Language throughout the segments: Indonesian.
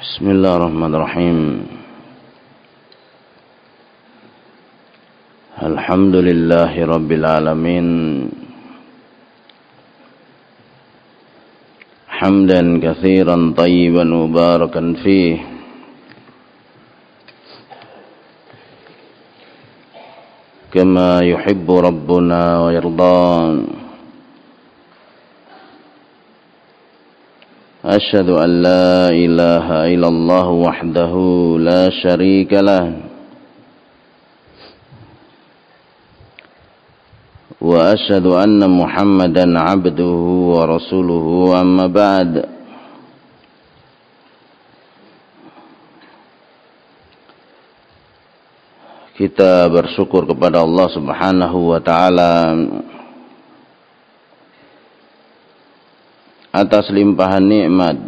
Bismillahirrahmanirrahim. Alhamdulillahi rabbil alamin. Hamdan katsiran tayyiban mubarakan fih. Kama yuhibbu rabbuna wa yarda. أشهد أن لا إله إلا الله وحده لا شريك له وأشهد أن محمدا عبده ورسوله أما بعد kita bersyukur kepada Allah Subhanahu wa taala atas limpahan nikmat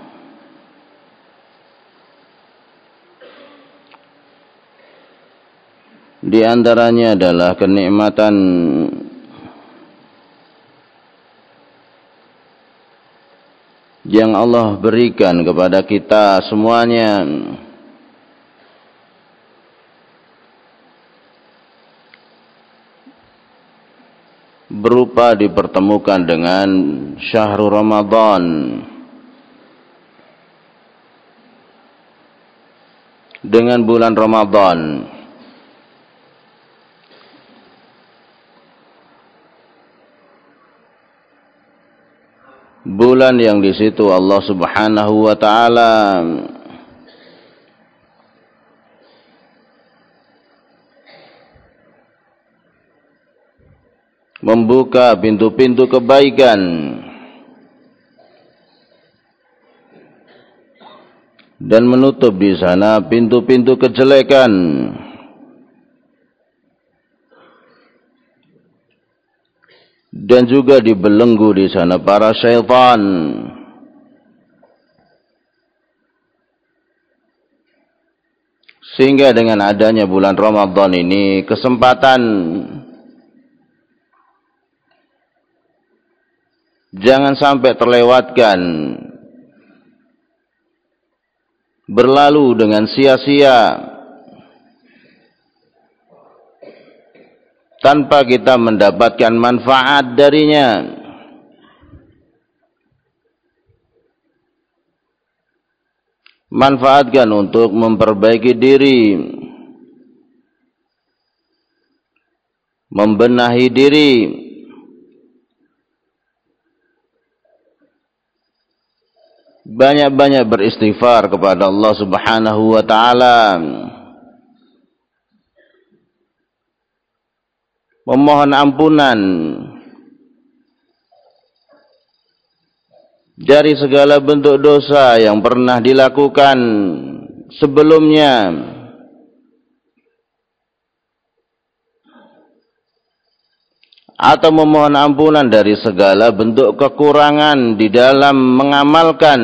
di antaranya adalah kenikmatan yang Allah berikan kepada kita semuanya, berupa dipertemukan dengan syahrul Ramadan, dengan bulan Ramadan, bulan yang di situ Allah Subhanahu wa taala membuka pintu-pintu kebaikan dan menutup di sana pintu-pintu kejelekan, dan juga dibelenggu di sana para syaitan, sehingga dengan adanya bulan Ramadan ini kesempatan jangan sampai terlewatkan, berlalu dengan sia-sia tanpa kita mendapatkan manfaat darinya. Manfaatkan untuk memperbaiki diri, membenahi diri, banyak-banyak beristighfar kepada Allah Subhanahu wa taala, memohon ampunan dari segala bentuk dosa yang pernah dilakukan sebelumnya, atau memohon ampunan dari segala bentuk kekurangan di dalam mengamalkan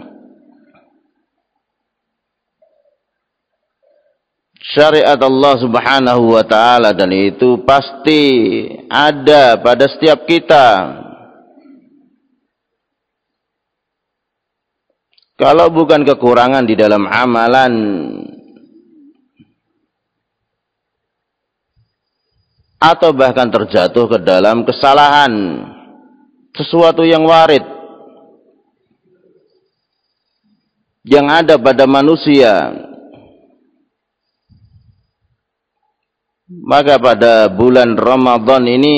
syariat Allah Subhanahu wa taala, dan itu pasti ada pada setiap kita. Kalau bukan kekurangan di dalam amalan, atau bahkan terjatuh ke dalam kesalahan, sesuatu yang warid yang ada pada manusia, maka pada bulan Ramadan ini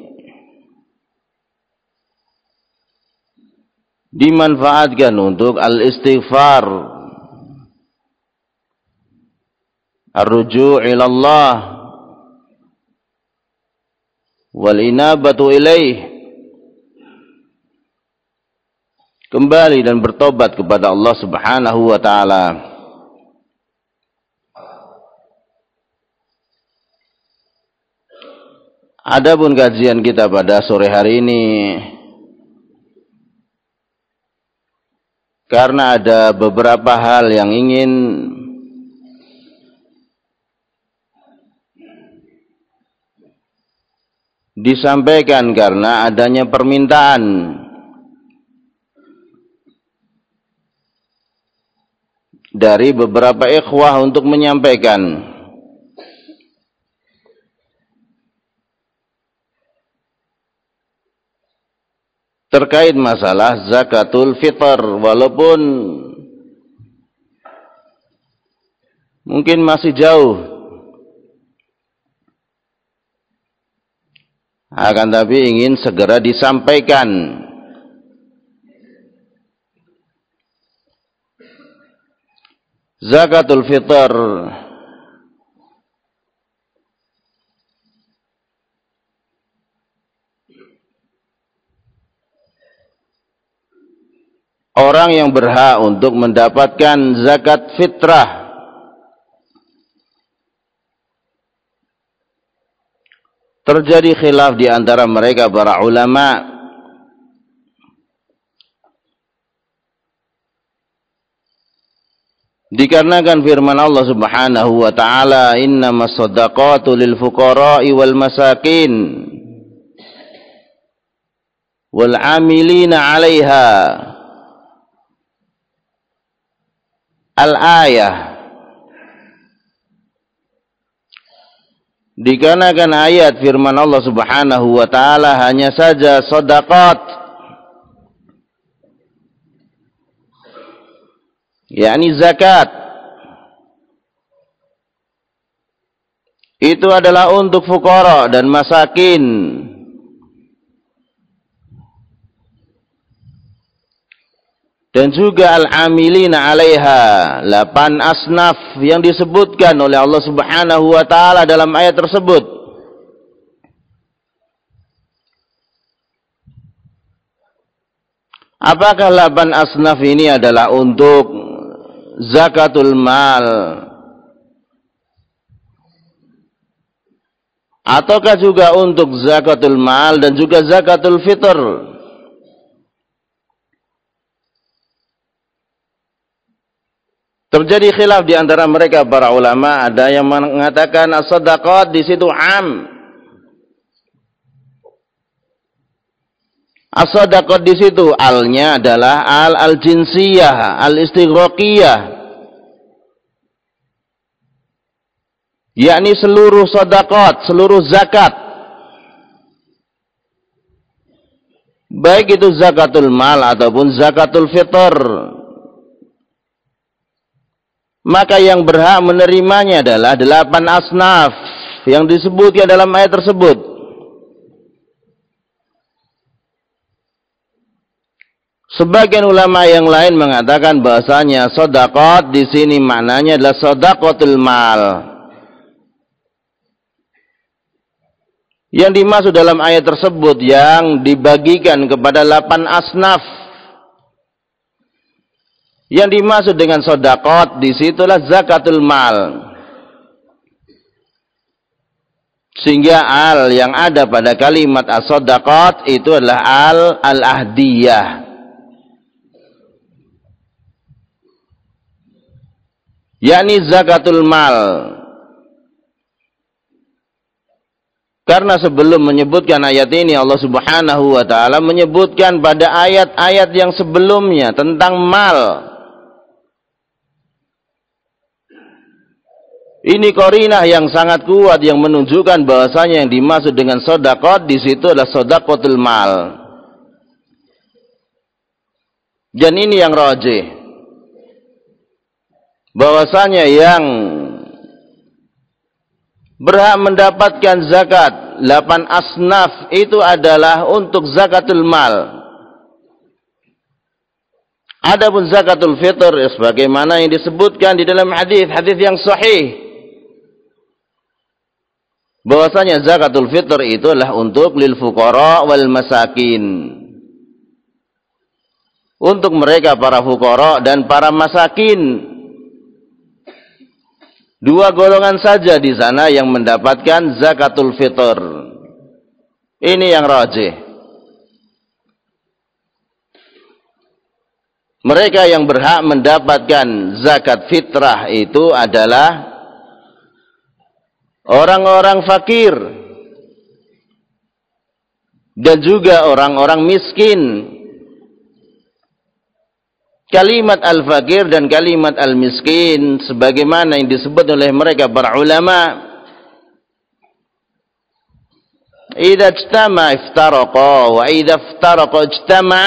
dimanfaatkan untuk al-istighfar, ar-ruju' ila Allah wal inabatu ilaih, kembali dan bertobat kepada Allah Subhanahu wa taala. Adapun kajian kita pada sore hari ini, karena ada beberapa hal yang ingin disampaikan karena adanya permintaan dari beberapa ikhwah untuk menyampaikan terkait masalah zakatul fitr, walaupun mungkin masih jauh, akan tapi ingin segera disampaikan. Zakatul fitr orang yang berhak untuk mendapatkan zakat fitrah terjadi khilaf di antara mereka para ulama. Dikarenakan firman Allah Subhanahu wa taala, "Innamas shadaqatu lil fuqara'i wal masakin wal 'amilina 'alaiha." Al-ayah. Dikarenakan ayat firman Allah Subhanahu wa taala hanya saja sedekah, yakni zakat, itu adalah untuk fuqara dan masakin. Dan juga al-amilina 'alaiha, 8 asnaf yang disebutkan oleh Allah Subhanahu wa taala dalam ayat tersebut. Apakah 8 asnaf ini adalah untuk zakatul mal, ataukah juga untuk zakatul mal dan juga zakatul fitr? Terjadi khilaf di antara mereka para ulama. Ada yang mengatakan as-shadaqat di situ am. As-shadaqat di situ alnya adalah al-jinsiyah, al-istighraqiyah. Yakni seluruh shadaqat, seluruh zakat. Baik itu zakatul mal ataupun zakatul fitr. Maka yang berhak menerimanya adalah 8 asnaf yang disebutkan dalam ayat tersebut. Sebagian ulama yang lain mengatakan bahasanya sedekah di sini maknanya adalah sedekatul mal. Yang dimaksud dalam ayat tersebut yang dibagikan kepada 8 asnaf. Yang dimaksud dengan sedekah di situlah zakatul mal. Sehingga al yang ada pada kalimat as-sadaqat itu adalah al-ahdiyah. Yakni zakatul mal. Karena sebelum menyebutkan ayat ini Allah Subhanahu wa taala menyebutkan pada ayat-ayat yang sebelumnya tentang mal. Ini qarinah yang sangat kuat yang menunjukkan bahasanya yang dimaksud dengan sedekah di situ adalah sedaqatul mal. Dan ini yang rajih. Bahwasanya yang berhak mendapatkan zakat 8 asnaf itu adalah untuk zakatul mal. Adapun zakatul fitr sebagaimana yang disebutkan di dalam hadis yang sahih, bahwasanya zakatul fitr itu adalah untuk lil fuqara wal masakin. Untuk mereka para fuqara dan para masakin. 2 golongan saja di sana yang mendapatkan zakatul fitr. Ini yang rajih. Mereka yang berhak mendapatkan zakat fitrah itu adalah orang-orang fakir dan juga orang-orang miskin. kalimat al-fakir dan kalimat al-miskin sebagaimana yang disebut oleh mereka para ulama, idza ijtama iftaraqa wa idza iftaraqa ijtama.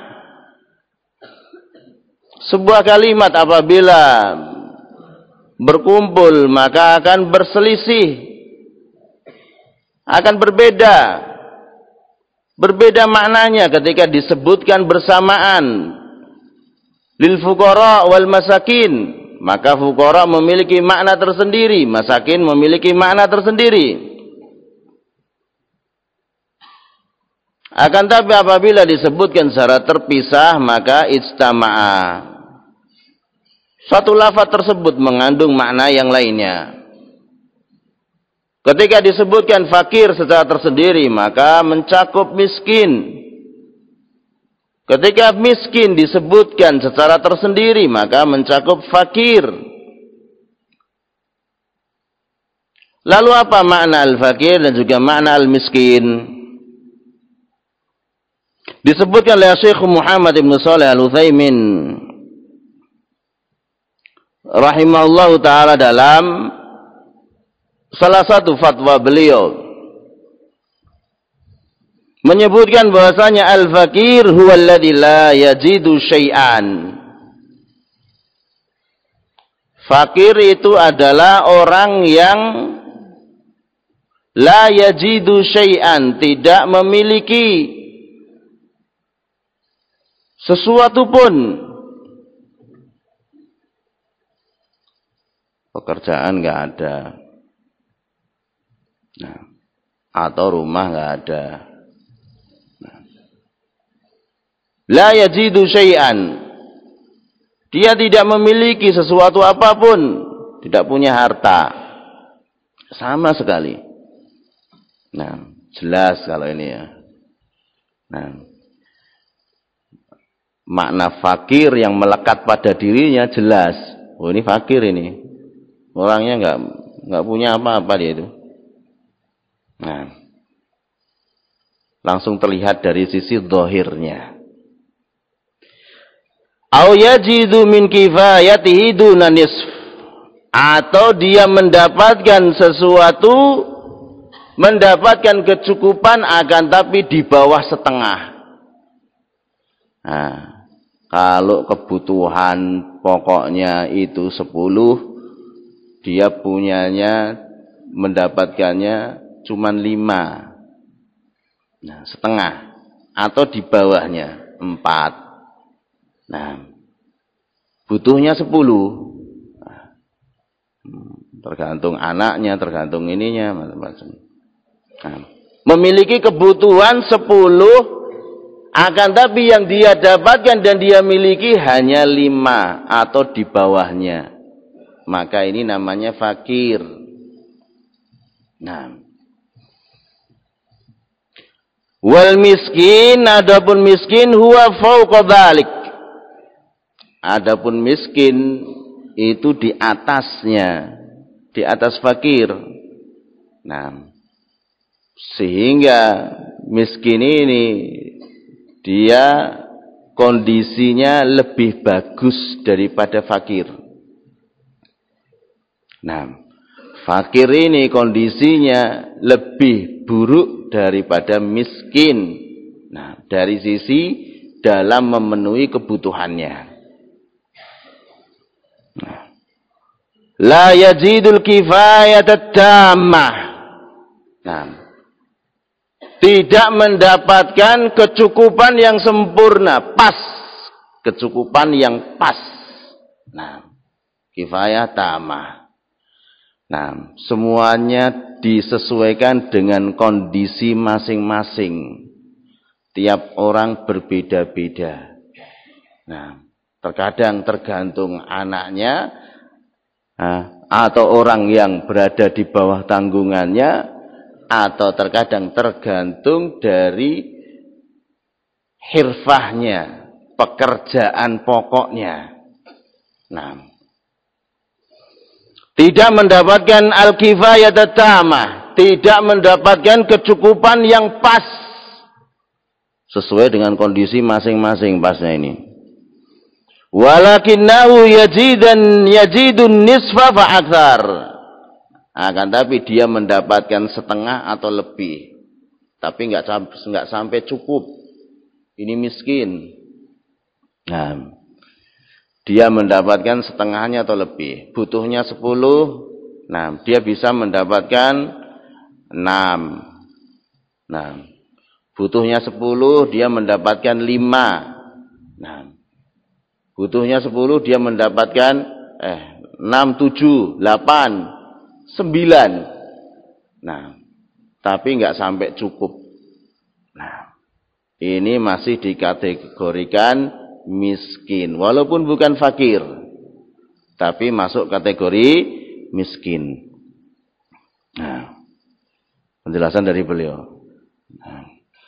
Sebuah kalimat apabila berkumpul maka akan berselisih, akan berbeda maknanya ketika disebutkan bersamaan. Lil fuqara wal masakin, maka fuqara memiliki makna tersendiri, masakin memiliki makna tersendiri. Akan tapi apabila disebutkan secara terpisah maka ijtama'a. Suatu lafaz tersebut mengandung makna yang lainnya. Ketika disebutkan fakir secara tersendiri maka mencakup miskin. Ketika miskin disebutkan secara tersendiri maka mencakup fakir. Lalu apa makna al-fakir dan juga makna al-miskin? Disebutkan oleh Syekh Muhammad Ibn Shalih Al-Utsaimin rahimahullahu ta'ala dalam salah satu fatwa beliau menyebutkan bahwasanya al-fakir huwa alladzi la yajidu syai'an. Fakir itu adalah orang yang la yajidu syai'an, tidak memiliki sesuatu pun. Pekerjaan nggak ada, nah, atau rumah nggak ada. Nah. La yajidu syai'an, dia tidak memiliki sesuatu apapun, tidak punya harta sama sekali. Nah, jelas kalau ini ya. Nah, makna fakir yang melekat pada dirinya jelas. Oh, ini fakir ini. Orangnya enggak punya apa-apa dia itu. Nah, langsung terlihat dari sisi zahirnya. Au yajidu min kifayatihi duna nisf, atau dia mendapatkan sesuatu, mendapatkan kecukupan akan tapi di bawah setengah. Nah, kalau kebutuhan pokoknya itu 10, dia punyanya mendapatkannya cuman 5. Nah, setengah atau di bawahnya 4. Nah, butuhnya 10. Nah, tergantung anaknya, tergantung ininya, macam-macam. Nah, memiliki kebutuhan 10, akan tapi yang dia dapatkan dan dia miliki hanya 5 atau di bawahnya. Maka ini namanya fakir. Nah, wal miskin, adapun miskin huwa fauqa dzalik. Adapun miskin itu di atasnya, di atas fakir. Nah, sehingga miskin ini dia kondisinya lebih bagus daripada fakir. Nah, fakir ini kondisinya lebih buruk daripada miskin. Nah, dari sisi dalam memenuhi kebutuhannya. Nah, la yajidul kifayata tammah. Nah, tidak mendapatkan kecukupan yang sempurna, pas. Kecukupan yang pas. Nah, kifayah tammah. Nah, semuanya disesuaikan dengan kondisi masing-masing. Tiap orang berbeda-beda. Nah, terkadang tergantung anaknya, atau orang yang berada di bawah tanggungannya, atau terkadang tergantung dari hirfahnya, pekerjaan pokoknya. Nah, tidak mendapatkan al-kifayat tamah, tidak mendapatkan kecukupan yang pas sesuai dengan kondisi masing-masing pasnya ini. Walakinnahu yajidun nisfa fa aktsar. Akan tapi dia mendapatkan setengah atau lebih. Tapi enggak sampai cukup. Ini miskin. Nah, dia mendapatkan setengahnya atau lebih. Butuhnya 10. Nah, dia bisa mendapatkan 6. Nah, butuhnya 10, dia mendapatkan 5. Nah, butuhnya 10, dia mendapatkan 6, 7, 8, 9. Nah, tapi enggak sampai cukup. Nah, ini masih dikategorikan miskin. Walaupun bukan fakir, tapi masuk kategori miskin. Nah, penjelasan dari beliau. Nah.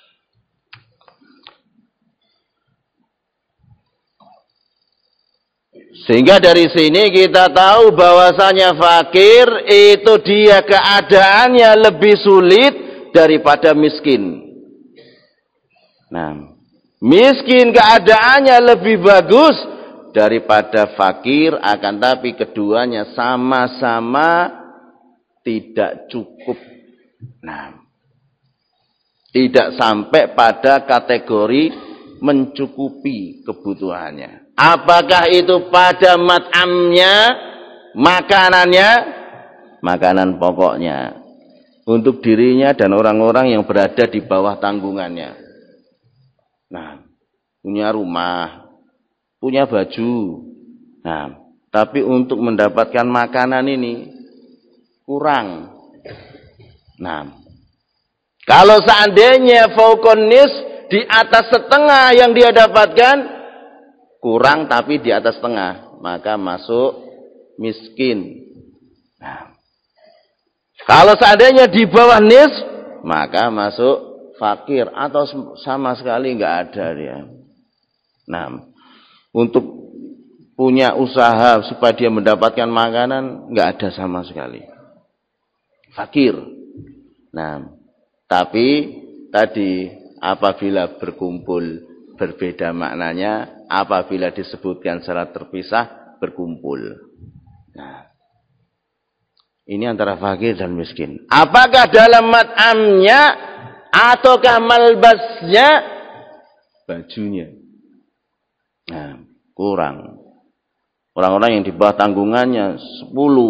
Sehingga dari sini kita tahu bahwasanya fakir itu dia keadaannya lebih sulit daripada miskin. Nah, miskin keadaannya lebih bagus daripada fakir, akan tapi keduanya sama-sama tidak cukup. Nah, tidak sampai pada kategori mencukupi kebutuhannya. Apakah itu pada mat'amnya, makanannya, makanan pokoknya untuk dirinya dan orang-orang yang berada di bawah tanggungannya. Nah, punya rumah, punya baju. Nah, tapi untuk mendapatkan makanan ini kurang. Nah, kalau seandainya fauqonis di atas setengah yang dia dapatkan, kurang tapi di atas setengah, maka masuk miskin. Nah, kalau seandainya di bawah nis, maka masuk fakir atau sama sekali enggak ada dia. Nah, untuk punya usaha supaya dia mendapatkan makanan enggak ada sama sekali. Fakir. Nah, tapi tadi apabila berkumpul berbeda maknanya, apabila disebutkan secara terpisah berkumpul. Nah, ini antara fakir dan miskin. Apakah dalam mat'amnya ataukah malbasnya, bajunya? Nah, kurang. Orang-orang yang di bawah tanggungannya 10,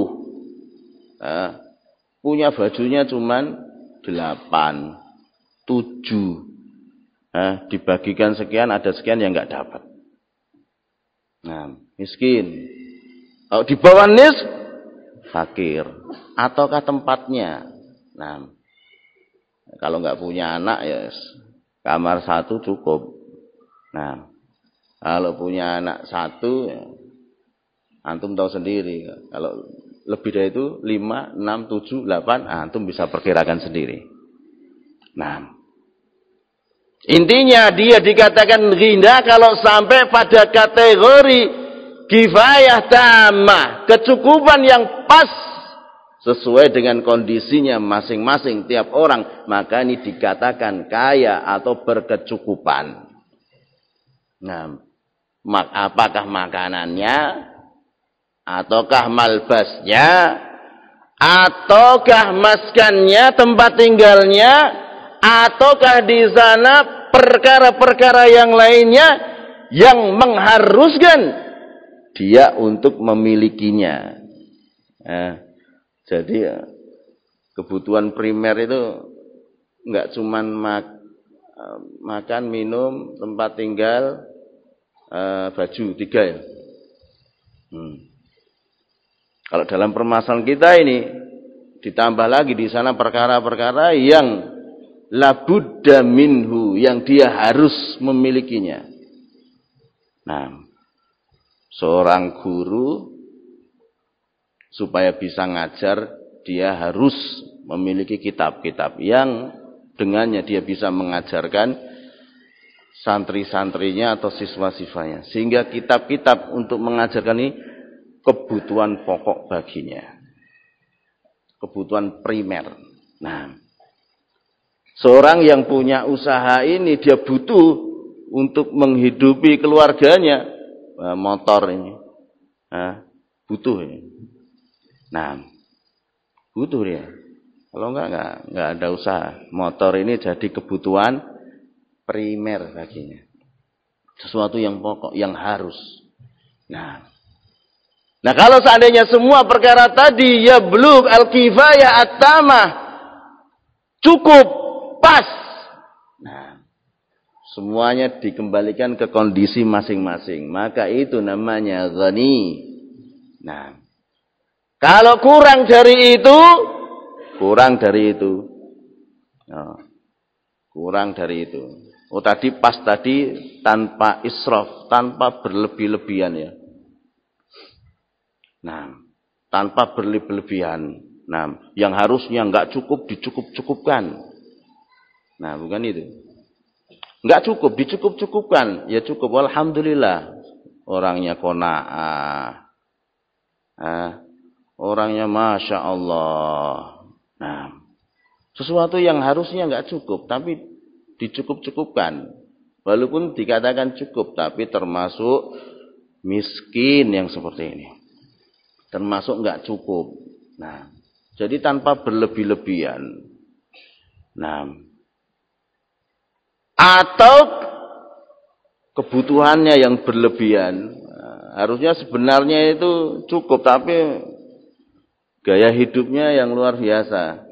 punya bajunya cuman 8, 7. Dibagikan sekian, ada sekian yang enggak dapat. Nah, miskin. Kalau di bawah nis, fakir. Ataukah tempatnya? Nah, kalau enggak punya anak ya kamar 1 cukup. Nah, kalau punya anak 1 ya, antum tahu sendiri. Kalau lebih dari itu 5, 6, 7, 8, antum bisa perkirakan sendiri. Nah, intinya dia dikatakan ghina kalau sampai pada kategori kifayah tamah, kecukupan yang pas sesuai dengan kondisinya masing-masing tiap orang, maka ini dikatakan kaya atau berkecukupan. Nah, apakah makanannya, ataukah malbasnya, ataukah maskannya, tempat tinggalnya, ataukah di sana perkara-perkara yang lainnya yang mengharuskan dia untuk memilikinya. Jadi kebutuhan primer itu enggak cuman makan, minum, tempat tinggal, baju, 3 ya. Kalau dalam permasalahan kita ini ditambah lagi di sana perkara-perkara yang labudda minhu, yang dia harus memilikinya. Nah, seorang guru supaya bisa ngajar, dia harus memiliki kitab-kitab yang dengannya dia bisa mengajarkan santri-santrinya atau siswa-siswanya. Sehingga kitab-kitab untuk mengajarkan ini kebutuhan pokok baginya. Kebutuhan primer. Nah, seorang yang punya usaha ini dia butuh untuk menghidupi keluarganya. motor ini. Butuh ini. Nah, butuh dia. Kalau enggak ada usaha. Motor ini jadi kebutuhan primer baginya. Sesuatu yang pokok, yang harus. Nah, kalau seandainya semua perkara tadi ya blug al-kifayah at-tamah cukup, pas. Nah, semuanya dikembalikan ke kondisi masing-masing. Maka itu namanya ghani. Nah, kalau kurang dari itu, kurang dari itu. Oh tadi pas tadi tanpa israf, tanpa berlebih-lebihan ya. Nah, tanpa berlebih-lebihan. Nah, yang harusnya enggak cukup dicukup-cukupkan. Nah, bukan itu. Enggak cukup dicukup-cukupkan. Ya cukup, alhamdulillah. Orangnya qanaah. Orangnya masya Allah. Nah, sesuatu yang harusnya enggak cukup, tapi dicukup-cukupkan. Walaupun dikatakan cukup, tapi termasuk miskin yang seperti ini. Termasuk enggak cukup. Nah, jadi tanpa berlebih-lebihan. Nah, atau kebutuhannya yang berlebihan. Harusnya sebenarnya itu cukup, tapi gaya hidupnya yang luar biasa.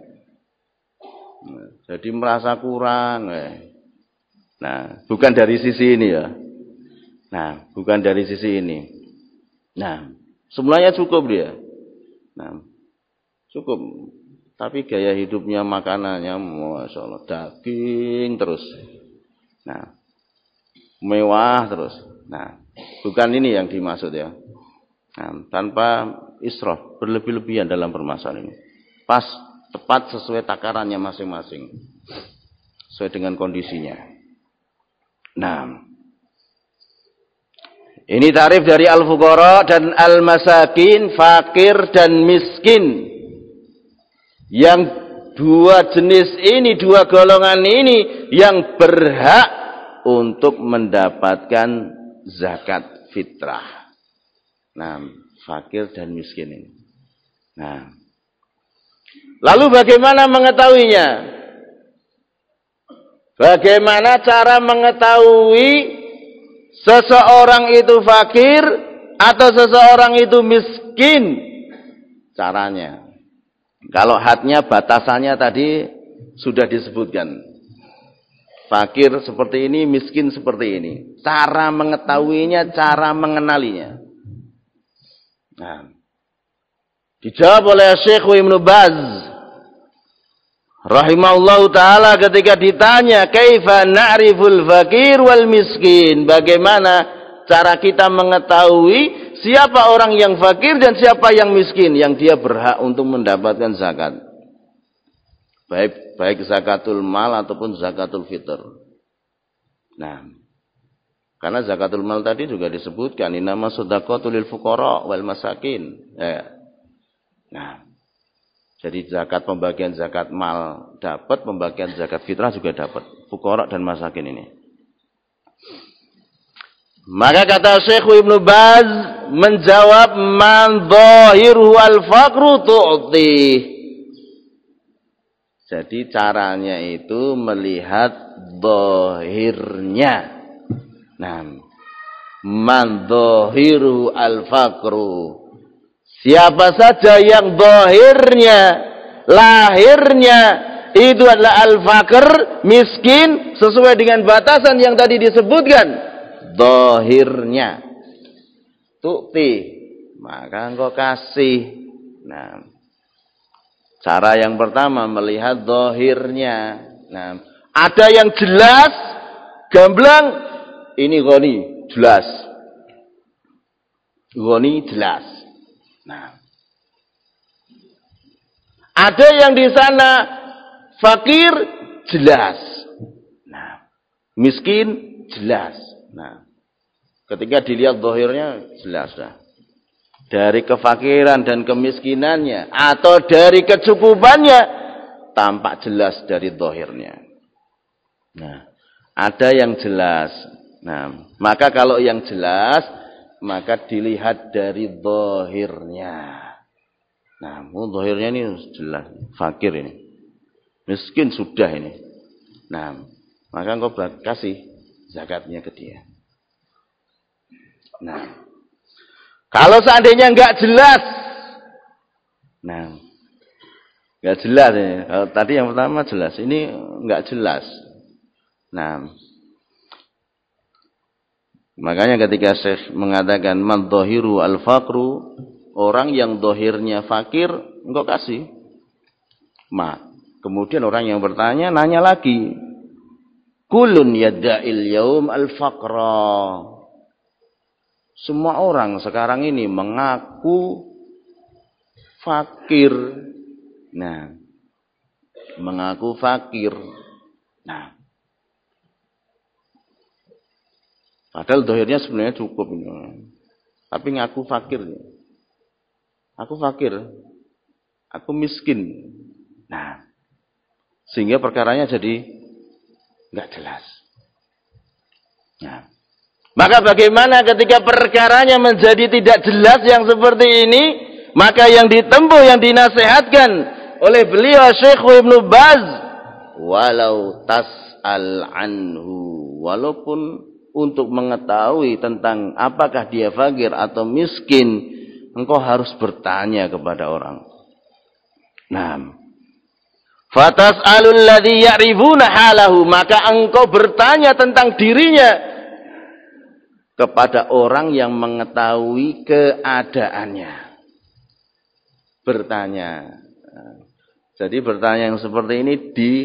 Jadi merasa kurang. Nah, bukan dari sisi ini ya. Nah, bukan dari sisi ini. Nah, semuanya cukup dia. Nah, cukup. Tapi gaya hidupnya, makanannya, masya Allah, daging terus. Nah, mewah terus. Nah, bukan ini yang dimaksud ya. Nah, tanpa israf, berlebih-lebihan dalam permasalahan ini. Pas, tepat sesuai takarannya masing-masing. Sesuai dengan kondisinya. Nah, ini tarif dari al-fuqara dan al-masakin, fakir dan miskin. Yang dua jenis ini, dua golongan ini yang berhak untuk mendapatkan zakat fitrah. Nah, fakir dan miskin ini. Nah, lalu bagaimana mengetahuinya? Bagaimana cara mengetahui seseorang itu fakir atau seseorang itu miskin? Caranya. Kalau hadnya, batasannya tadi sudah disebutkan. Fakir seperti ini, miskin seperti ini. Cara mengetahuinya, cara mengenalinya. Nah, dijawab oleh Syekh Ibnu Baz rahimahullahu ta'ala ketika ditanya, kaifa na'riful fakir wal miskin? Bagaimana cara kita mengetahui siapa orang yang fakir dan siapa yang miskin, yang dia berhak untuk mendapatkan zakat? Baik zakatul mal ataupun zakatul fitr. Nah, karena zakatul mal tadi juga disebutkan, innama shadaqatul lil fuqara wal masakin. Nah, jadi zakat, pembagian zakat mal dapat, pembagian zakat fitrah juga dapat, fuqara dan masakin ini. Maka kata Syekh Ibnu Baz menjawab, man dhahiru al-faqru tu'ti. Jadi caranya itu melihat dhahirnya. Nah, man dhahiru al-faqru. Siapa saja yang dhahirnya, lahirnya itu adalah al-faqr, miskin, sesuai dengan batasan yang tadi disebutkan. Dhahirnya tu'ti, maka engkau kasih. Nah, cara yang pertama melihat dhahirnya. Nah, ada yang jelas, gamblang, ini ghani, jelas. Ghani jelas. Nah, ada yang di sana fakir jelas. Nah, miskin jelas. Nah, ketika dilihat dhahirnya jelas dah. Dari kefakiran dan kemiskinannya atau dari kecukupannya tampak jelas dari dhahirnya. Nah, ada yang jelas. Nah, maka kalau yang jelas maka dilihat dari zahirnya. Nah, zahirnya ini jelas fakir ini. Miskin sudah ini. Nah, maka engkau kasih zakatnya ke dia. Nah, kalau seandainya enggak jelas. Nah, enggak jelas ini. Kalau tadi yang pertama jelas, ini enggak jelas. Nah, makanya ketika Syekh mengatakan man dhahiru al-faqru, orang yang dohirnya fakir, engkau kasih. Kemudian orang yang bertanya, nanya lagi. Kulun yadda'il yaum al-faqra. Semua orang sekarang ini mengaku fakir. Nah, mengaku fakir. Nah, padahal dohirnya sebenarnya cukup. Tapi ngaku fakir. Aku fakir, aku miskin. Nah, sehingga perkaranya jadi nggak jelas. Nah, maka bagaimana ketika perkaranya menjadi tidak jelas yang seperti ini? Maka yang ditempuh, yang dinasehatkan oleh beliau Syekh Ibnu Baz, walau tas'al anhu, walaupun untuk mengetahui tentang apakah dia fakir atau miskin, engkau harus bertanya kepada orang. Nah, fatas'alul ladzi ya'rifuna halahu, maka engkau bertanya tentang dirinya kepada orang yang mengetahui keadaannya. Bertanya. Jadi bertanya yang seperti ini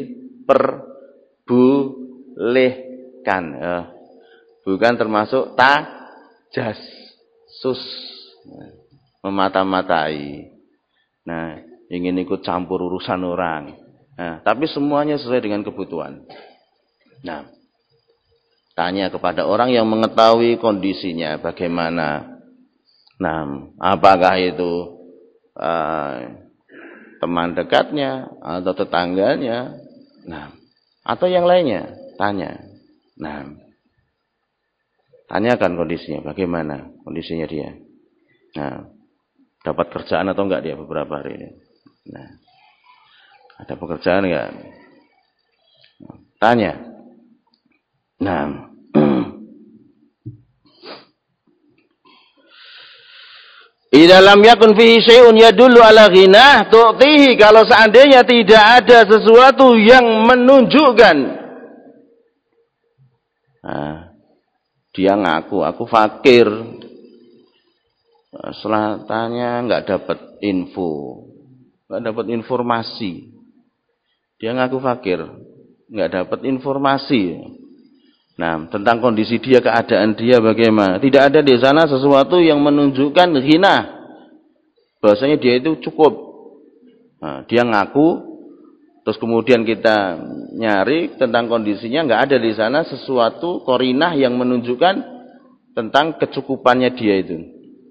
diperbolehkan. Bukan termasuk tajassus. Memata-matai. Nah, ingin ikut campur urusan orang. Nah, tapi semuanya sesuai dengan kebutuhan. Nah, tanya kepada orang yang mengetahui kondisinya bagaimana. Nah, apakah itu teman dekatnya atau tetangganya, nah, atau yang lainnya, tanya. Nah, tanyakan kondisinya, bagaimana kondisinya dia. Nah, dapat kerjaan atau enggak dia beberapa hari ini. Nah, ada pekerjaan enggak? Tanya. Nah, idza lam yakun fihi syai'un yadullu ala ghinah tu'tihi, kalau seandainya tidak ada sesuatu yang menunjukkan, nah, dia ngaku aku fakir, setelah tanya enggak dapat info, enggak dapat informasi, dia ngaku fakir, enggak dapat informasi. Nah, tentang kondisi dia, keadaan dia bagaimana. Tidak ada di sana sesuatu yang menunjukkan ghina. Bahwasanya dia itu cukup. Nah, dia ngaku, terus kemudian kita nyari tentang kondisinya, nggak ada di sana sesuatu qarinah yang menunjukkan tentang kecukupannya dia itu.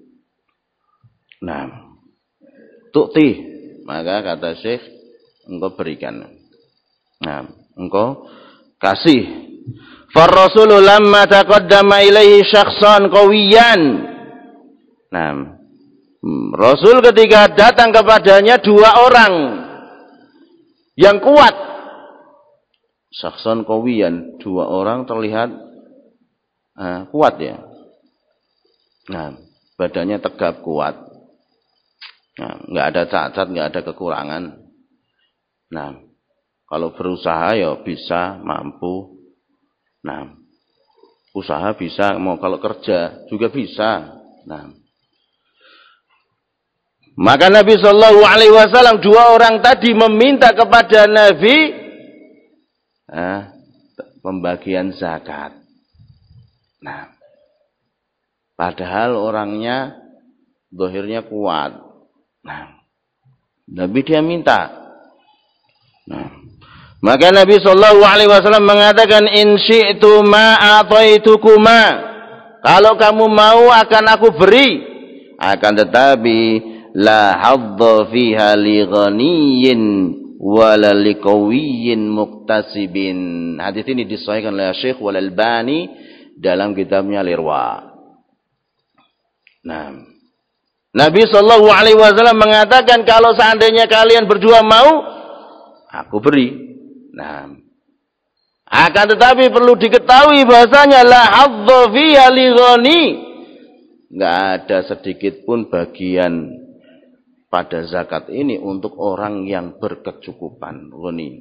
Nah, tu'ti, maka kata Syekh, engkau berikan. Nah, engkau kasih. Farrasulu lamma taqaddama ilaihi syakhsan qawiyan. Nah, Rasul ketika datang kepadanya dua orang yang kuat. Syakhsan qawiyan, dua orang terlihat kuat ya. Nah, badannya tegap kuat. Nah, enggak ada cacat, enggak ada kekurangan. Nah, kalau berusaha ya bisa, mampu. Nah, usaha bisa, mau kalau kerja juga bisa. Nah, maka Nabi Shallallahu Alaihi Wasallam, dua orang tadi meminta kepada Nabi pembagian zakat. Nah, padahal orangnya zahirnya kuat. Nah, Nabi dia minta. Nah, maka Nabi Shallallahu Alaihi Wasallam mengatakan, in syi'tu ma a'taitukuma, kalau kamu mau akan aku beri, akan tetapi la hadza fiha li ghaniyyin wala li qawiyyin muktasibin. Hadis ini disahihkan oleh Syekh Al-Albani dalam kitabnya Al-Irwa. Nah, Nabi Shallallahu Alaihi Wasallam mengatakan kalau seandainya kalian berdua mau, aku beri. Nah, akan tetapi perlu diketahui bahasanya la hadza fiha li ghani. Enggak ada sedikit pun bagian pada zakat ini untuk orang yang berkecukupan, ghani.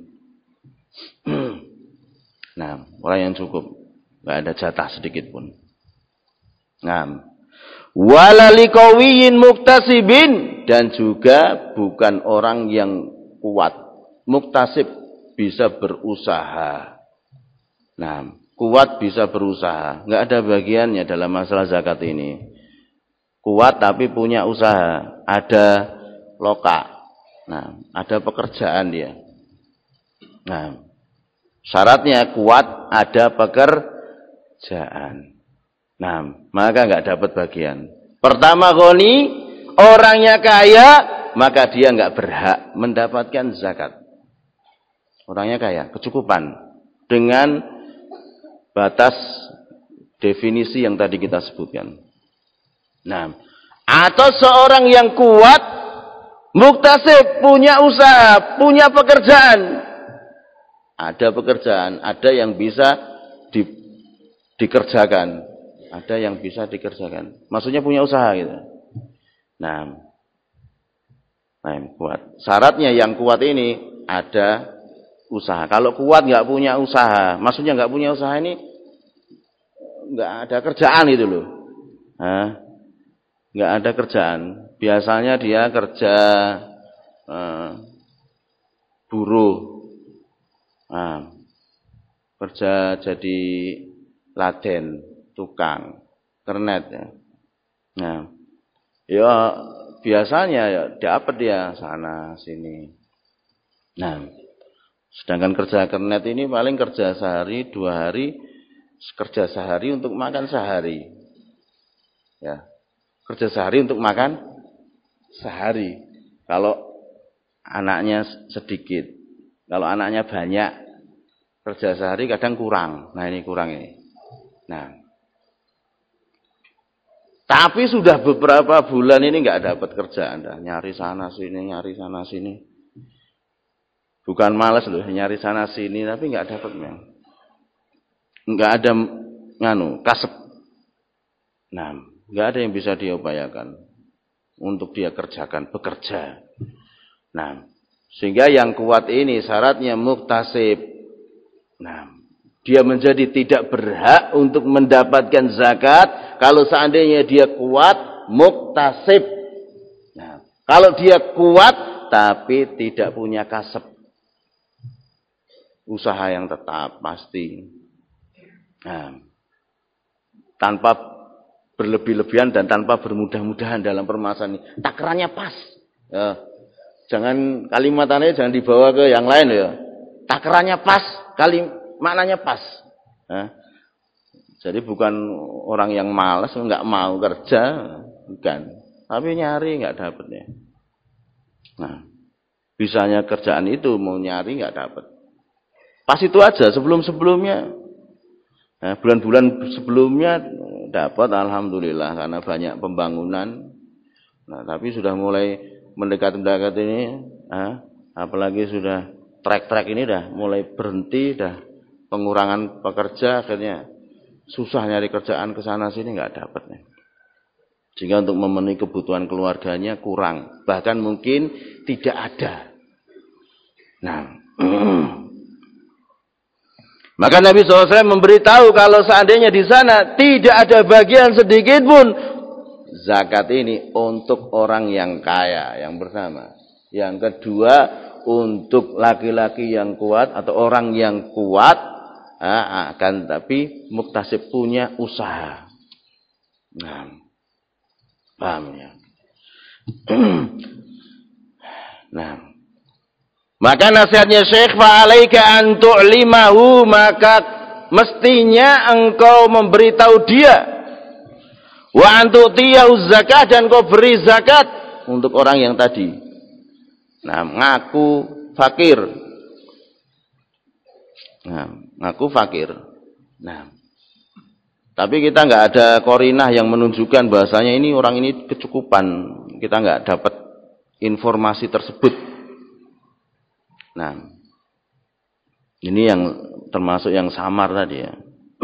Nah, orang yang cukup, enggak ada jatah sedikit pun. Nah, wala liqawiyyin muktasibin, dan juga bukan orang yang kuat. Muktasib bisa berusaha. Nah, kuat bisa berusaha. Enggak ada bagiannya dalam masalah zakat ini. Kuat tapi punya usaha. Ada loka. Nah, ada pekerjaan dia. Nah, syaratnya kuat, ada pekerjaan. Nah, maka enggak dapat bagian. Pertama, ghani, orangnya kaya, maka dia enggak berhak mendapatkan zakat. Orangnya kaya, kecukupan dengan batas definisi yang tadi kita sebutkan. Nah, atau seorang yang kuat, muktasib, punya usaha, punya pekerjaan. Ada pekerjaan, ada yang bisa dikerjakan. Ada yang bisa dikerjakan. Maksudnya punya usaha gitu. Nah, yang kuat. Syaratnya yang kuat ini ada usaha. Kalau kuat nggak punya usaha, maksudnya nggak punya usaha ini nggak ada kerjaan itu loh. Nggak ada kerjaan. Biasanya dia kerja buruh, kerja jadi laden. Tukang kernet ya. Nah, ya biasanya ya dapat dia sana sini. Nah, sedangkan kerja kernet ini paling kerja sehari 2 hari, kerja sehari untuk makan sehari. Ya, kerja sehari untuk makan sehari. Kalau anaknya sedikit, kalau anaknya banyak, kerja sehari kadang kurang. Nah, ini kurang ini. Nah, tapi sudah beberapa bulan ini nggak dapat kerjaan, nyari sana sini, nyari sana sini. Bukan malas loh, nyari sana sini, tapi nggak dapat memang. Nggak ada kasep. Nah, nggak ada yang bisa dia upayakan untuk dia kerjakan, bekerja. Nah, sehingga yang kuat ini syaratnya muktasib. Nah, dia menjadi tidak berhak untuk mendapatkan zakat kalau seandainya dia kuat, muktasib. Nah, kalau dia kuat tapi tidak punya kasep, usaha yang tetap pasti. Nah, tanpa berlebih-lebihan dan tanpa bermudah-mudahan dalam permasalahan ini. Takarannya pas. Ya, jangan kalimatannya jangan dibawa ke yang lain ya. Takarannya pas, maknanya pas. Nah, jadi bukan orang yang malas, nggak mau kerja, bukan. Tapi nyari nggak dapatnya. Nah, bisanya kerjaan itu mau nyari nggak dapat. Pas itu aja sebelum-sebelumnya, bulan-bulan sebelumnya dapat, alhamdulillah karena banyak pembangunan. Nah, tapi sudah mulai mendekat-mendekat ini, apalagi sudah trek-trek ini dah mulai berhenti, dah pengurangan pekerja, akhirnya susah nyari kerjaan ke sana sini nggak dapat nih. Sehingga untuk memenuhi kebutuhan keluarganya kurang, bahkan mungkin tidak ada. Nah, maka Nabi SAW memberitahu kalau seandainya di sana tidak ada bagian sedikit pun zakat ini untuk orang yang kaya yang pertama. Yang kedua untuk laki-laki yang kuat atau orang yang kuat, akan tapi muktasib punya usaha. Nah, paham ya? Nah, maka nasihatnya Syekh, fa'alaika an tu'limahu, maka mestinya engkau memberitahu dia, wa an tu'tiyahu zakah, dan kau beri zakat untuk orang yang tadi. Nah, ngaku fakir. Nah, ngaku fakir. Nah, Tapi kita nggak ada korinah yang menunjukkan bahasanya ini orang ini kecukupan. Kita nggak dapat informasi tersebut. Nah, ini yang termasuk yang samar tadi ya.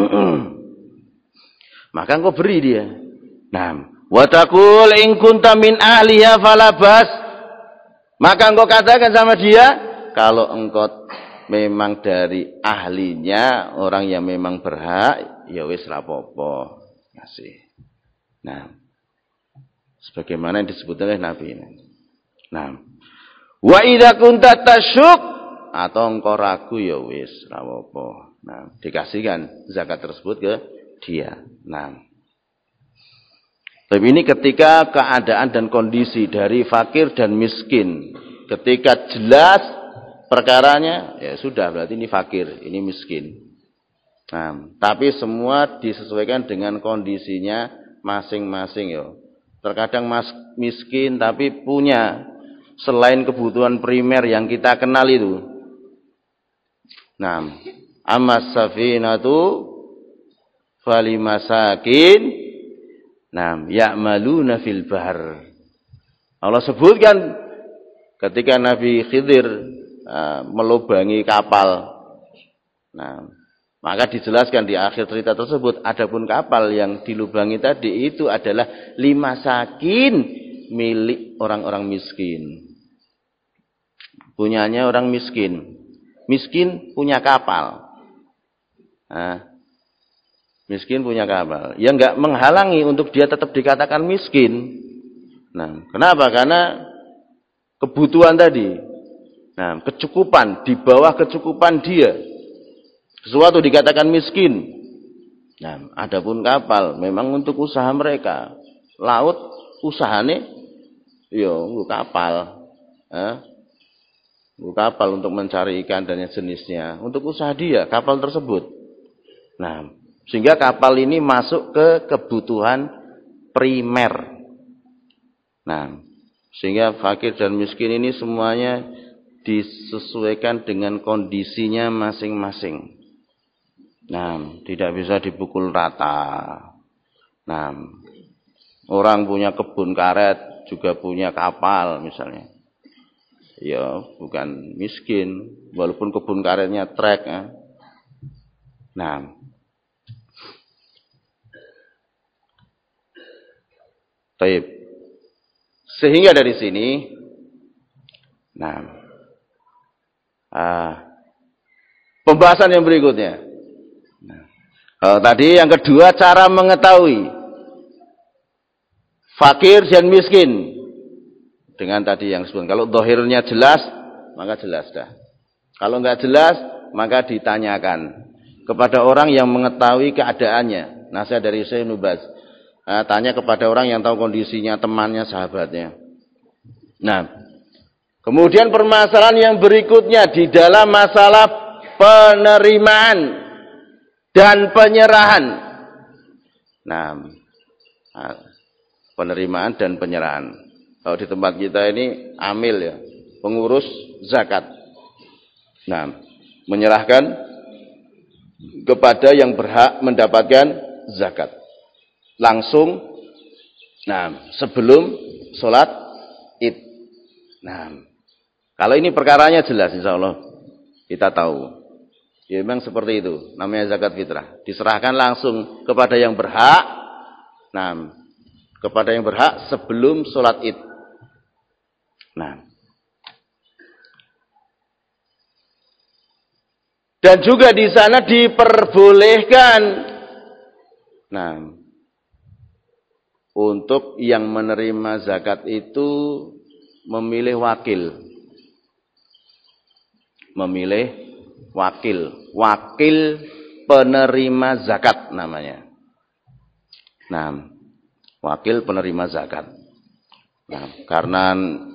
Maka engkau beri dia. Nah, wa taqul in kunta min ahliha falabas. Maka engkau katakan sama dia, kalau engkau memang dari ahlinya, orang yang memang berhak, ya wis rapopo. Ngasih. Nah, sebagaimana yang disebut oleh Nabi ini. Nah, wa idza kunta tasyuk, atau engkau ragu, ya wis rapopo. Nah, dikasihkan zakat tersebut ke dia. Nah, tapi ini ketika keadaan dan kondisi dari fakir dan miskin, ketika jelas perkaranya, ya sudah, berarti ini fakir, ini miskin. Nah, tapi semua disesuaikan dengan kondisinya masing-masing ya. Terkadang miskin tapi punya selain kebutuhan primer yang kita kenal itu. Nah, ammas safinatu falimasakin, nah, ya'maluna fil bahr. Allah sebutkan ketika Nabi Khidir melubangi kapal. Nah, maka dijelaskan di akhir cerita tersebut, adapun kapal yang dilubangi tadi itu adalah limasakin, milik orang-orang miskin. Punyanya orang miskin. Miskin punya kapal. Nah, miskin punya kapal. Ya enggak menghalangi untuk dia tetap dikatakan miskin. Nah, kenapa? Karena kebutuhan tadi. Nah, kecukupan, di bawah kecukupan dia. Sesuatu dikatakan miskin. Nah, adapun kapal memang untuk usaha mereka. Laut usahane yo kapal. Kapal untuk mencari ikan dan jenisnya. Untuk usaha dia, kapal tersebut. Nah, sehingga kapal ini masuk ke kebutuhan primer. Nah, sehingga fakir dan miskin ini semuanya disesuaikan dengan kondisinya masing-masing. Nah, tidak bisa dipukul rata. Nah, orang punya kebun karet juga punya kapal misalnya. Ya, bukan miskin, walaupun kebun karetnya trek. Nah, baik. Sehingga dari sini, nah, pembahasan yang berikutnya. Nah, tadi yang kedua, cara mengetahui fakir dan miskin. Dengan tadi yang disebut, kalau zahirnya jelas, maka jelas dah. Kalau enggak jelas, maka ditanyakan kepada orang yang mengetahui keadaannya. Nasihat dari Syekh Nubas. Tanya kepada orang yang tahu kondisinya, temannya, sahabatnya. Nah, kemudian permasalahan yang berikutnya di dalam masalah penerimaan dan penyerahan. Nah, penerimaan dan penyerahan. Kalau di tempat kita ini amil ya, pengurus zakat. Nah, menyerahkan kepada yang berhak mendapatkan zakat. Langsung, nah, sebelum sholat id. Nah, kalau ini perkaranya jelas insya Allah kita tahu. Ya memang seperti itu, namanya zakat fitrah. Diserahkan langsung kepada yang berhak. Nah, kepada yang berhak sebelum sholat id. Nah, dan juga di sana diperbolehkan, nah, untuk yang menerima zakat itu memilih wakil, wakil penerima zakat namanya. Nah, wakil penerima zakat. Nah, karena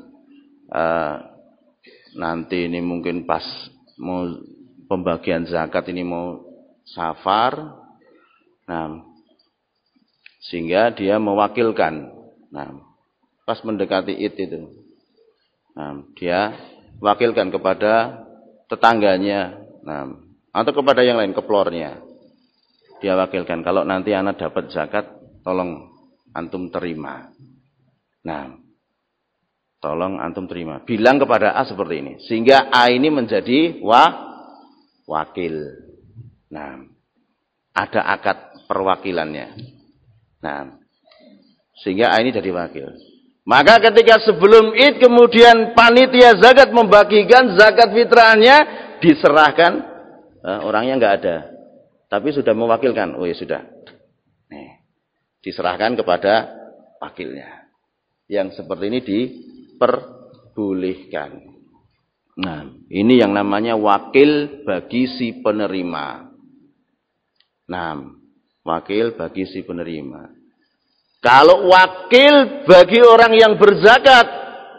nanti ini mungkin pas mau pembagian zakat ini mau safar, nah, sehingga dia mewakilkan. Nah, pas mendekati id itu, nah, dia wakilkan kepada tetangganya, nah, atau kepada yang lain, keplornya. Dia wakilkan, kalau nanti anak dapat zakat, tolong antum terima. Nah, tolong antum terima. Bilang kepada A seperti ini. Sehingga A ini menjadi wakil. Nah, ada akad perwakilannya. Nah, sehingga A ini jadi wakil. Maka ketika sebelum Id kemudian panitia zakat membagikan zakat fitrahnya, diserahkan, orangnya nggak ada. Tapi sudah mewakilkan. Oh ya sudah. Nih, diserahkan kepada wakilnya. Yang seperti ini diperbolehkan. Nah, ini yang namanya wakil bagi si penerima. Nah, wakil bagi si penerima. Kalau wakil bagi orang yang berzakat,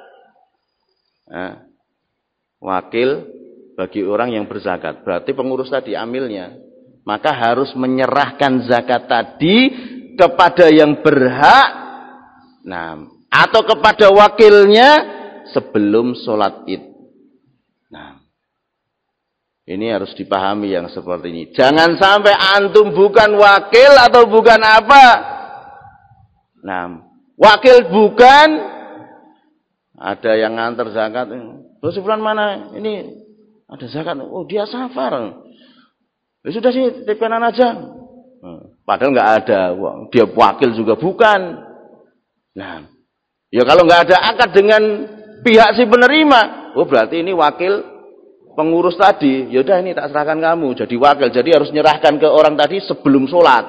wakil bagi orang yang berzakat, berarti pengurus tadi amilnya, maka harus menyerahkan zakat tadi kepada yang berhak, atau kepada wakilnya sebelum sholat Id. Nah, ini harus dipahami yang seperti ini. Jangan sampai antum bukan wakil atau bukan apa. Nah, wakil bukan, ada yang nganter zakat. Terus bulan mana? Ini ada zakat. Oh, dia safar. Ya sudah sih, titipkan aja. Padahal nggak ada. Dia wakil juga bukan. Nah, ya kalau nggak ada akad dengan pihak si penerima, oh berarti ini wakil pengurus tadi. Yaudah ini tak serahkan kamu jadi wakil. Jadi harus nyerahkan ke orang tadi sebelum sholat.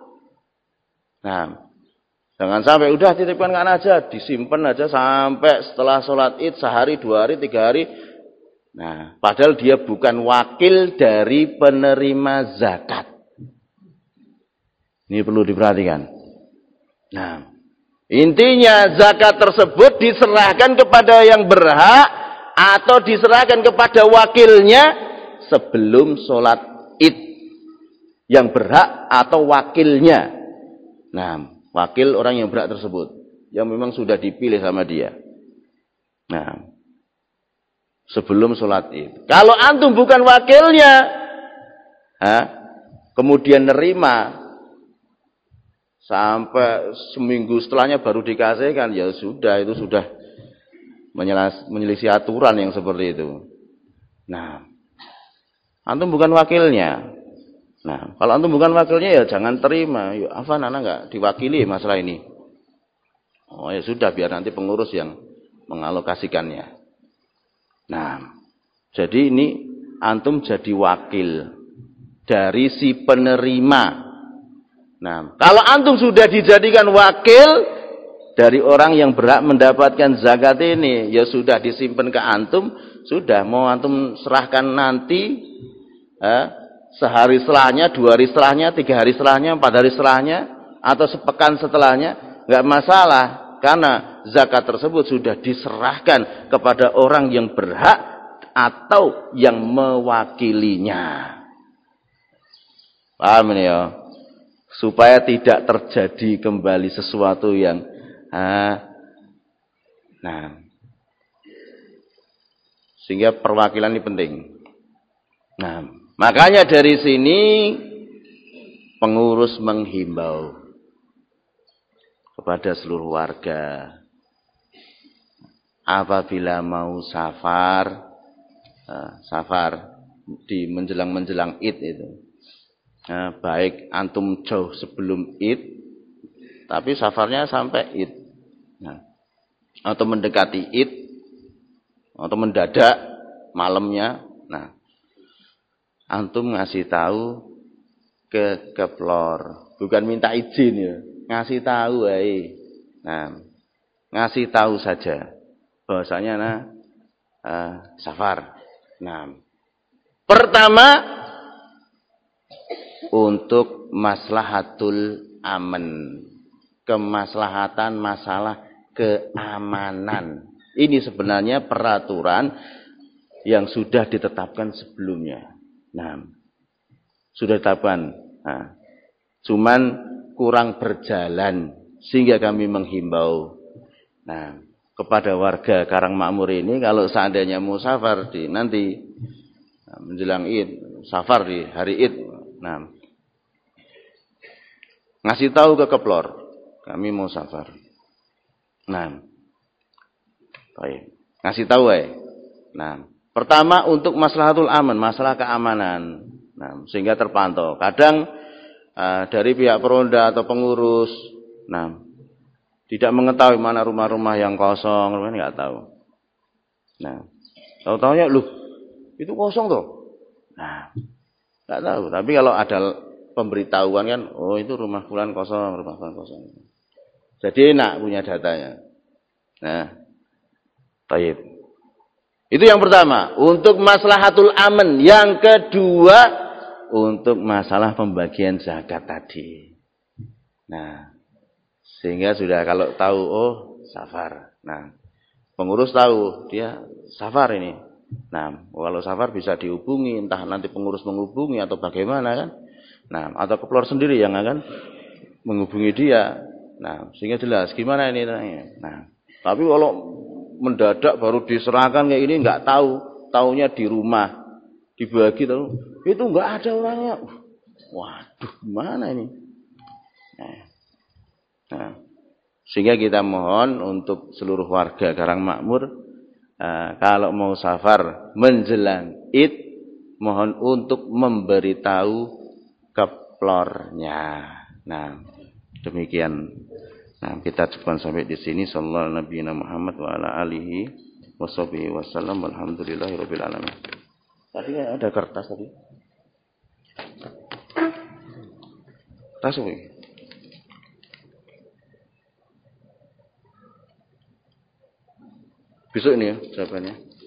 Nah, jangan sampai udah titipkan aja, disimpan aja sampai setelah sholat Id sehari, 2 hari, 3 hari. Nah, padahal dia bukan wakil dari penerima zakat. Ini perlu diperhatikan. Nah, intinya zakat tersebut diserahkan kepada yang berhak atau diserahkan kepada wakilnya sebelum sholat Id. Yang berhak atau wakilnya. Nah, wakil orang yang berhak tersebut, yang memang sudah dipilih sama dia. Nah, sebelum sholat Id. Kalau antum bukan wakilnya, kemudian nerima, sampai seminggu setelahnya baru dikasihkan, ya sudah, itu sudah menyelisih aturan yang seperti itu. Nah, antum bukan wakilnya. Nah, kalau antum bukan wakilnya ya jangan terima. Ya, Afan, anak nggak diwakili masalah ini. Oh ya sudah, biar nanti pengurus yang mengalokasikannya. Nah, jadi ini antum jadi wakil dari si penerima. Nah, kalau antum sudah dijadikan wakil dari orang yang berhak mendapatkan zakat ini, ya sudah disimpan ke antum, sudah mau antum serahkan nanti, sehari setelahnya, 2 hari setelahnya, 3 hari setelahnya, 4 hari setelahnya, atau sepekan setelahnya, nggak masalah, karena zakat tersebut sudah diserahkan kepada orang yang berhak atau yang mewakilinya. Paham ini ya? Supaya tidak terjadi kembali sesuatu yang sehingga perwakilan ini penting. Nah, makanya dari sini pengurus menghimbau kepada seluruh warga, apabila mau safar di menjelang Id itu, baik antum jauh sebelum Id, tapi safarnya sampai Id, atau mendekati Id, atau mendadak malamnya, antum ngasih tahu ke keplor, bukan minta izin ya, ngasih tahu ngasih tahu saja bahwasanya safar. Pertama untuk maslahatul aman, kemaslahatan masalah keamanan. Ini sebenarnya peraturan yang sudah ditetapkan sebelumnya. Sudah ditetapkan. Cuman kurang berjalan sehingga kami menghimbau kepada warga Karangmakmur ini, kalau seandainya mau safar nanti menjelang Id, safar di hari Id. Ngasih tahu ke keplor, kami mau safar. Nah, baik. Ngasih tahu Nah, pertama untuk maslahatul aman, masalah keamanan. Nah, sehingga terpantau. Kadang dari pihak peronda atau pengurus, nah, tidak mengetahui mana rumah-rumah yang kosong, nggak tahu. Nah, tahu-tahunya, loh, itu kosong toh. Nah, nggak tahu. Tapi kalau ada pemberitahuan kan, oh itu rumah fulan kosong, rumah fulan kosong. Jadi enak punya datanya. Nah, baik. Itu yang pertama, untuk maslahatul aman. Yang kedua, untuk masalah pembagian zakat tadi. Nah, sehingga sudah kalau tahu, oh safar. Nah, pengurus tahu, dia safar ini. Nah, kalau safar bisa dihubungi, entah nanti pengurus menghubungi atau bagaimana kan. Nah, atau keplor sendiri yang akan menghubungi dia. Nah, sehingga jelas gimana ini. Nah, tapi kalau mendadak baru diserahkan kayak ini nggak tahu, taunya di rumah dibagi tahu itu nggak ada orangnya. Waduh, gimana ini? Nah, sehingga kita mohon untuk seluruh warga Karangmakmur, kalau mau safar menjelang Id, mohon untuk memberitahu keplornya. Nah, demikian. Nah, kita cukup sampai di sini. Sallallahu Nabi Muhammad wa ala alihi washabihi wasallam. Walhamdulillahirabbil alamin. Tadi ada kertas tadi. Kertas apa? Besok ini ya jawabannya.